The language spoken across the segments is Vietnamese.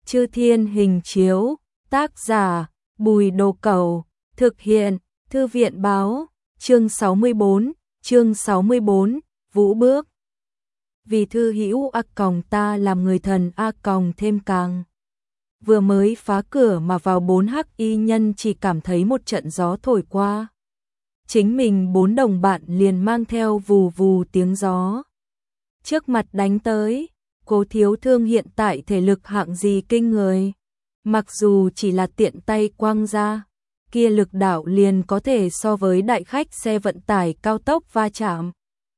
Chư Thiên Hình Chiếu, tác giả Bùi Đồ Cẩu, thực hiện Thư viện báo, chương 64, Vũ Bước. Vì thư hữu a còng ta làm người thần a còng thêm càng. Vừa mới phá cửa mà vào 4 hắc y nhân chỉ cảm thấy một trận gió thổi qua. Chính mình 4 đồng bạn liền mang theo vù vù tiếng gió. Trước mặt đánh tới, Cố Thiếu Thương hiện tại thể lực hạng gì kinh người. Mặc dù chỉ là tiện tay quăng ra, kia lực đạo liền có thể so với đại khách xe vận tải cao tốc va chạm.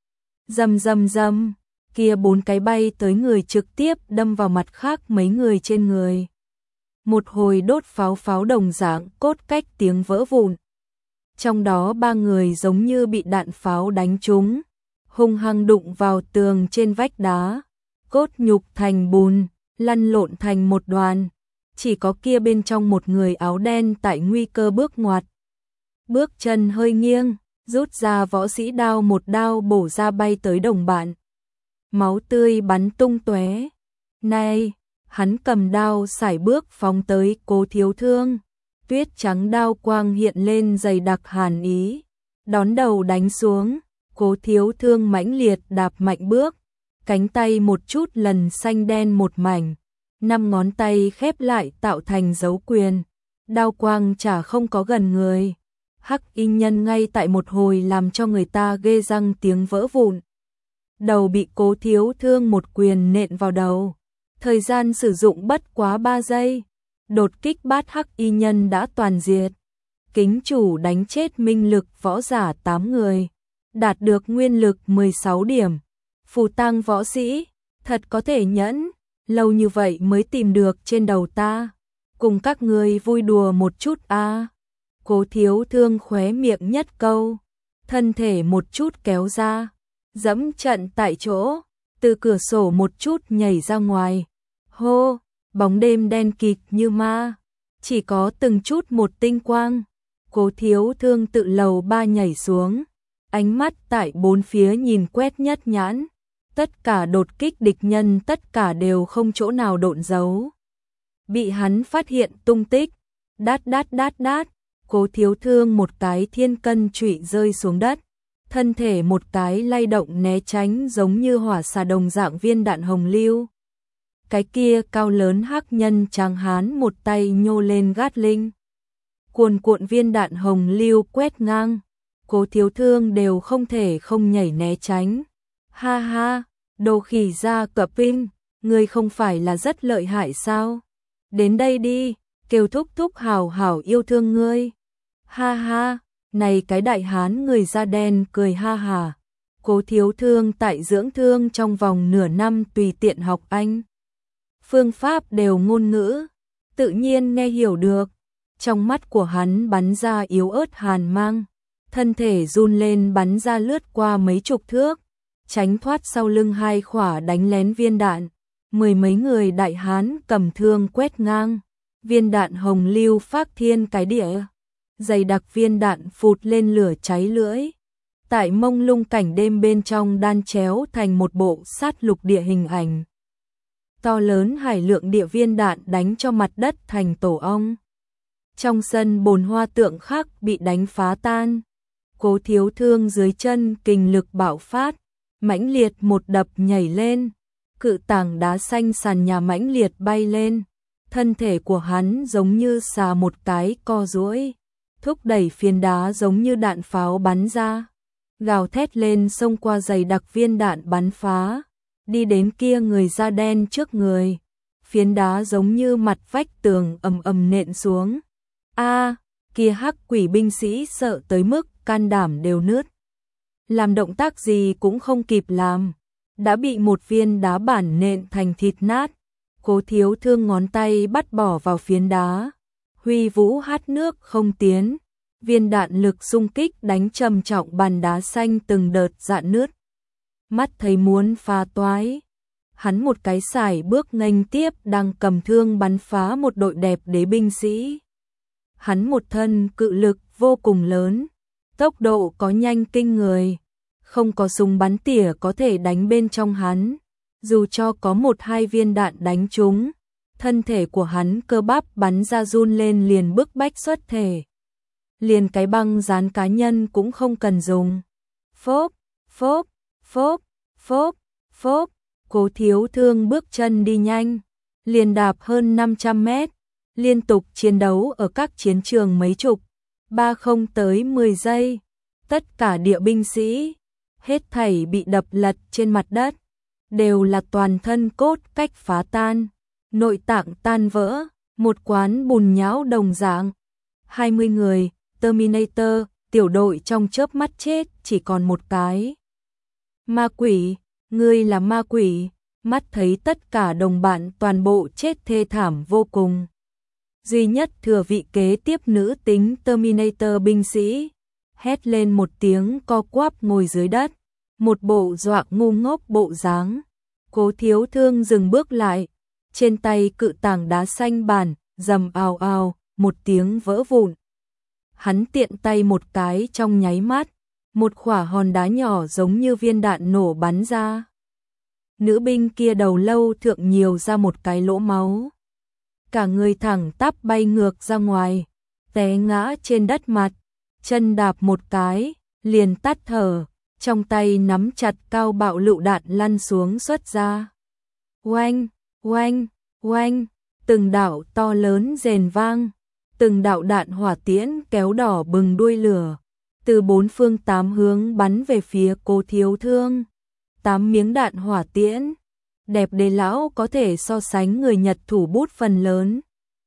Rầm rầm rầm, kia 4 cái bay tới người trực tiếp đâm vào mặt khác mấy người trên người. Một hồi đốt pháo đồng dạng cốt cách tiếng vỡ vụn. Trong đó 3 người giống như bị đạn pháo đánh trúng, hung hăng đụng vào tường trên vách đá, cốt nhục thành bùn, lăn lộn thành một đoàn. Chỉ có kia bên trong một người áo đen tại nguy cơ bước ngoặt. Bước chân hơi nghiêng, rút ra võ sĩ đao, một đao bổ ra bay tới đồng bạn. Máu tươi bắn tung tóe. Này, hắn cầm đao sải bước phóng tới Cố Thiếu Thương. Tuyết trắng đao quang hiện lên dày đặc hàn ý, đón đầu đánh xuống. Cố Thiếu Thương mãnh liệt đạp mạnh bước, cánh tay một chút lần xanh đen một mảnh, 5 ngón tay khép lại tạo thành dấu quyền, đao quang chả không có gần người. Hắc y nhân ngay tại một hồi làm cho người ta ghê răng tiếng vỡ vụn. Đầu bị Cố Thiếu Thương một quyền nện vào đầu, thời gian sử dụng bất quá 3 giây. Đột kích bát hắc y nhân đã toàn diệt. Kính chủ đánh chết minh lực võ giả 8 người, đạt được nguyên lực 16 điểm. Phù tang võ sĩ, thật có thể nhẫn, lâu như vậy mới tìm được trên đầu ta. Cùng các người vui đùa một chút a. Cố Thiếu Thương khóe miệng nhất câu, thân thể một chút kéo ra, dẫm trận tại chỗ, từ cửa sổ một chút nhảy ra ngoài. Hô! Bóng đêm đen kịt như ma, chỉ có từng chút một tinh quang. Cố Thiếu Thương tự lầu 3 nhảy xuống, ánh mắt tại 4 phía nhìn quét nhất nhãn. Tất cả đột kích địch nhân tất cả đều không chỗ nào độn giấu. Bị hắn phát hiện tung tích, đát. Cố Thiếu Thương một cái thiên cân trụy rơi xuống đất, thân thể một cái lay động né tránh giống như hỏa xà đồng dạng viên đạn hồng lưu. Cái kia cao lớn hắc nhân tráng hán một tay nhô lên gát linh, cuồn cuộn viên đạn hồng lưu quét ngang. Cố Thiếu Thương đều không thể không nhảy né tránh. Ha ha, đồ khỉ ra cọp pin, ngươi không phải là rất lợi hại sao? Đến đây đi, kêu thúc thúc hảo hảo yêu thương ngươi. Ha ha, này cái đại hán người da đen cười ha hà. Cố Thiếu Thương tại dưỡng thương trong vòng nửa năm tùy tiện học Anh. Phương pháp đều ngôn ngữ, tự nhiên nghe hiểu được. Trong mắt của hắn bắn ra yếu ớt hàn mang, thân thể run lên bắn ra lướt qua mấy chục thước, tránh thoát sau lưng 2 khỏa đánh lén viên đạn. 10 mấy người đại hán cầm thương quét ngang, viên đạn hồng lưu phác thiên cái địa, dày đặc viên đạn phụt lên lửa cháy lưỡi. Tại mông lung cảnh đêm bên trong đan chéo thành một bộ sát lục địa hình ảnh. To lớn hải lượng địa viên đạn đánh cho mặt đất thành tổ ong. Trong sân bồn hoa tượng khắc bị đánh phá tan. Cố Thiếu Thương dưới chân kình lực bạo phát, mãnh liệt một đập nhảy lên, cự tảng đá xanh sàn nhà mãnh liệt bay lên. Thân thể của hắn giống như xà một cái co duỗi, thúc đẩy phiến đá giống như đạn pháo bắn ra, gào thét lên xông qua dày đặc viên đạn bắn phá. Đi đến kia người da đen trước người, phiến đá giống như mặt vách tường ầm ầm nện xuống. A, kia hắc quỷ binh sĩ sợ tới mức can đảm đều nứt. Làm động tác gì cũng không kịp làm, đã bị một viên đá bản nện thành thịt nát. Cố Thiếu Thương ngón tay bắt bỏ vào phiến đá, huy vũ hát nước không tiến. Viên đạn lực xung kích đánh trầm trọng bàn đá xanh từng đợt rạn nứt. Mắt thấy muốn phá toái, hắn một cái sải bước nghênh tiếp đang cầm thương bắn phá một đội đẹp đế binh sĩ. Hắn một thân cự lực vô cùng lớn, tốc độ có nhanh kinh người, không có súng bắn tỉa có thể đánh bên trong hắn. Dù cho có 1-2 viên đạn đánh trúng, thân thể của hắn cơ bắp bắn ra run lên liền bức bách xuất thể. Liền cái băng dán cá nhân cũng không cần dùng. Phốp, phốp, phốp, phốp, phốp, Cố Thiếu Thương bước chân đi nhanh, liền đạp hơn 500 mét, liên tục chiến đấu ở các chiến trường mấy chục, 30 tới 10 giây. Tất cả địa binh sĩ, hết thảy bị đập lật trên mặt đất, đều là toàn thân cốt cách phá tan, nội tạng tan vỡ, một quán bùn nhão đồng dạng. 20 người, Terminator, tiểu đội trong chớp mắt chết, chỉ còn một cái. Ma quỷ, ngươi là ma quỷ, mắt thấy tất cả đồng bạn toàn bộ chết thê thảm vô cùng. Duy nhất thừa vị kế tiếp nữ tính Terminator binh sĩ, hét lên một tiếng co quắp ngồi dưới đất, một bộ dọa ngu ngốc bộ dáng. Cố Thiếu Thương dừng bước lại, trên tay cự tảng đá xanh bản, rầm ào ào, một tiếng vỡ vụn. Hắn tiện tay một cái trong nháy mắt, một quả hòn đá nhỏ giống như viên đạn nổ bắn ra. Nữ binh kia đầu lâu thượng nhiều ra một cái lỗ máu. Cả người thẳng tắp bay ngược ra ngoài, té ngã trên đất mặt, chân đạp một cái, liền tắt thở, trong tay nắm chặt cao bạo lựu đạn lăn xuống xuất ra. Oanh, oanh, oanh, từng đạo to lớn rền vang, từng đạo đạn hỏa tiễn kéo đỏ bừng đuôi lửa, từ bốn phương tám hướng bắn về phía Cố Thiếu Thương. 8 miếng đạn hỏa tiễn, đẹp đế lão có thể so sánh người Nhật thủ bút phần lớn.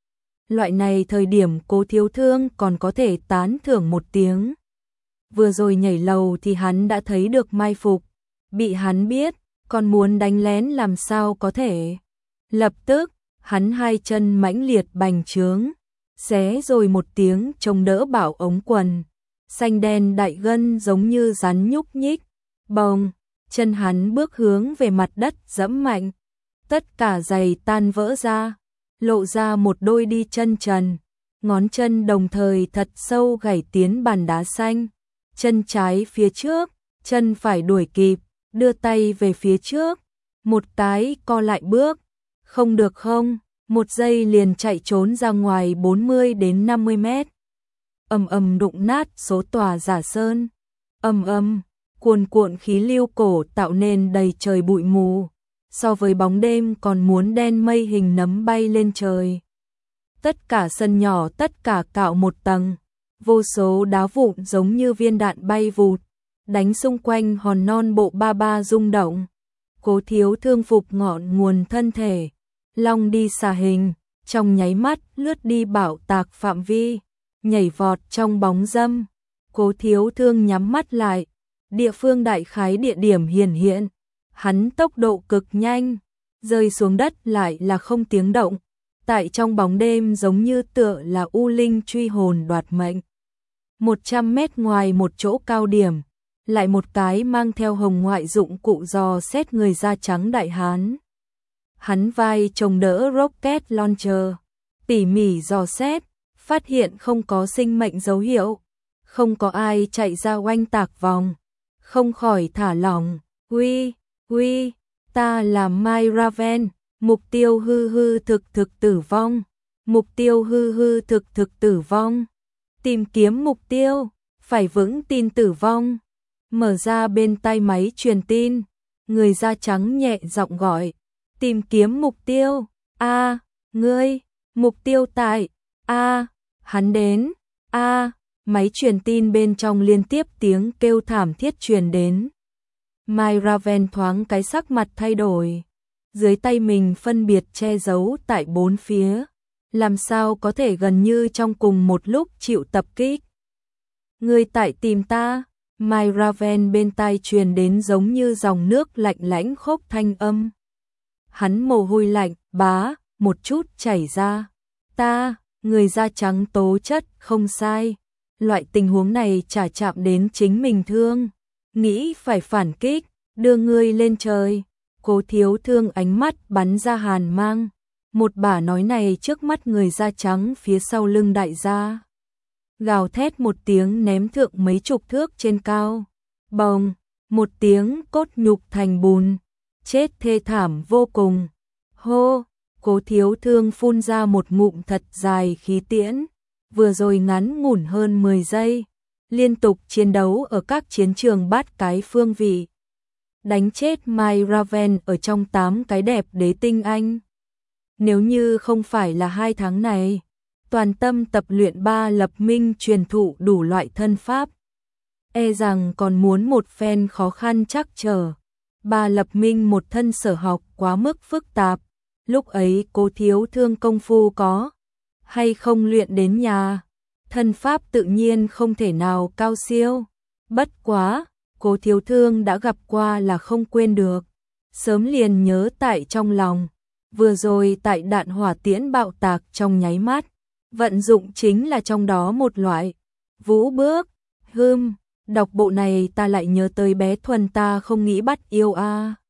Loại này thời điểm Cố Thiếu Thương còn có thể tán thưởng một tiếng. Vừa rồi nhảy lầu thì hắn đã thấy được mai phục, bị hắn biết, còn muốn đánh lén làm sao có thể. Lập tức, hắn hai chân mãnh liệt bành trướng, xé rồi một tiếng chống đỡ bảo ống quần, xanh đen đại gân giống như rắn nhúc nhích, bồng, chân hắn bước hướng về mặt đất dẫm mạnh, tất cả giày tan vỡ ra, lộ ra một đôi đi chân trần, ngón chân đồng thời thật sâu gảy tiến bàn đá xanh, chân trái phía trước, chân phải đuổi kịp, đưa tay về phía trước, một cái co lại bước, không được không, một giây liền chạy trốn ra ngoài 40 đến 50 mét. Ầm ầm đụng nát số tòa giả sơn, ầm ầm, cuồn cuộn khí lưu cổ tạo nên đầy trời bụi mù, so với bóng đêm còn muốn đen mây hình nấm bay lên trời. Tất cả sân nhỏ tất cả cạo một tầng, vô số đá vụn giống như viên đạn bay vụt, đánh xung quanh hòn non bộ ba ba rung động. Cố Thiếu Thương phục ngọn nguồn thân thể, long đi xà hình, trong nháy mắt lướt đi bạo tạc phạm vi, nhảy vọt trong bóng râm. Cố Thiếu Thương nhắm mắt lại, địa phương đại khái địa điểm hiển hiện, hắn tốc độ cực nhanh, rơi xuống đất lại là không tiếng động, tại trong bóng đêm giống như tựa là u linh truy hồn đoạt mệnh. 100 mét ngoài một chỗ cao điểm, lại một cái mang theo hồng ngoại dụng cụ dò xét người da trắng đại hán. Hắn vai chồng đỡ rocket launcher, tỉ mỉ dò xét, phát hiện không có sinh mệnh dấu hiệu, không có ai chạy ra oanh tạc vòng, không khỏi thả lỏng. Uy, ta là Mai Raven, mục tiêu hư hư thực thực tử vong, mục tiêu hư hư thực thực tử vong, tìm kiếm mục tiêu, phải vững tin tử vong. Mở ra bên tai máy truyền tin, người da trắng nhẹ giọng gọi, tìm kiếm mục tiêu, ngươi, mục tiêu tại, hắn đến, máy truyền tin bên trong liên tiếp tiếng kêu thảm thiết truyền đến. Mai Raven thoáng cái sắc mặt thay đổi, dưới tay mình phân biệt che giấu tại bốn phía, làm sao có thể gần như trong cùng một lúc chịu tập kích. Ngươi tại tìm ta, Mai Raven bên tai truyền đến giống như dòng nước lạnh lãnh khốc thanh âm. Hắn mồ hôi lạnh, một chút chảy ra. Người da trắng tố chất không sai. Loại tình huống này chả chạm đến chính mình thương. Nghĩ phải phản kích, đưa ngươi lên trời. Cố Thiếu Thương ánh mắt bắn ra hàn mang. Một bả nói này trước mắt người da trắng phía sau lưng đại gia. Gào thét một tiếng ném thượng mấy chục thước trên cao. Bồng, một tiếng cốt nhục thành bùn. Chết thê thảm vô cùng. Hô, Cố Thiếu Thương phun ra một ngụm thật dài khí tiễn, vừa rồi ngắn ngủn hơn 10 giây, liên tục chiến đấu ở các chiến trường bát cái phương vị. Đánh chết Mai Raven ở trong 8 cái đẹp đế tinh anh. Nếu như không phải là 2 tháng này, toàn tâm tập luyện Ba Lập Minh truyền thụ đủ loại thân pháp, e rằng còn muốn một phen khó khăn chắc trở. Ba Lập Minh một thân sở học quá mức phức tạp, lúc ấy Cố Thiếu Thương công phu có hay không luyện đến nhà, thân pháp tự nhiên không thể nào cao siêu. Bất quá, Cố Thiếu Thương đã gặp qua là không quên được, sớm liền nhớ tại trong lòng. Vừa rồi tại đạn hỏa tiễn bạo tạc trong nháy mắt, vận dụng chính là trong đó một loại vũ bước. Đọc bộ này ta lại nhớ tới bé Thuần ta không nghĩ bắt yêu a.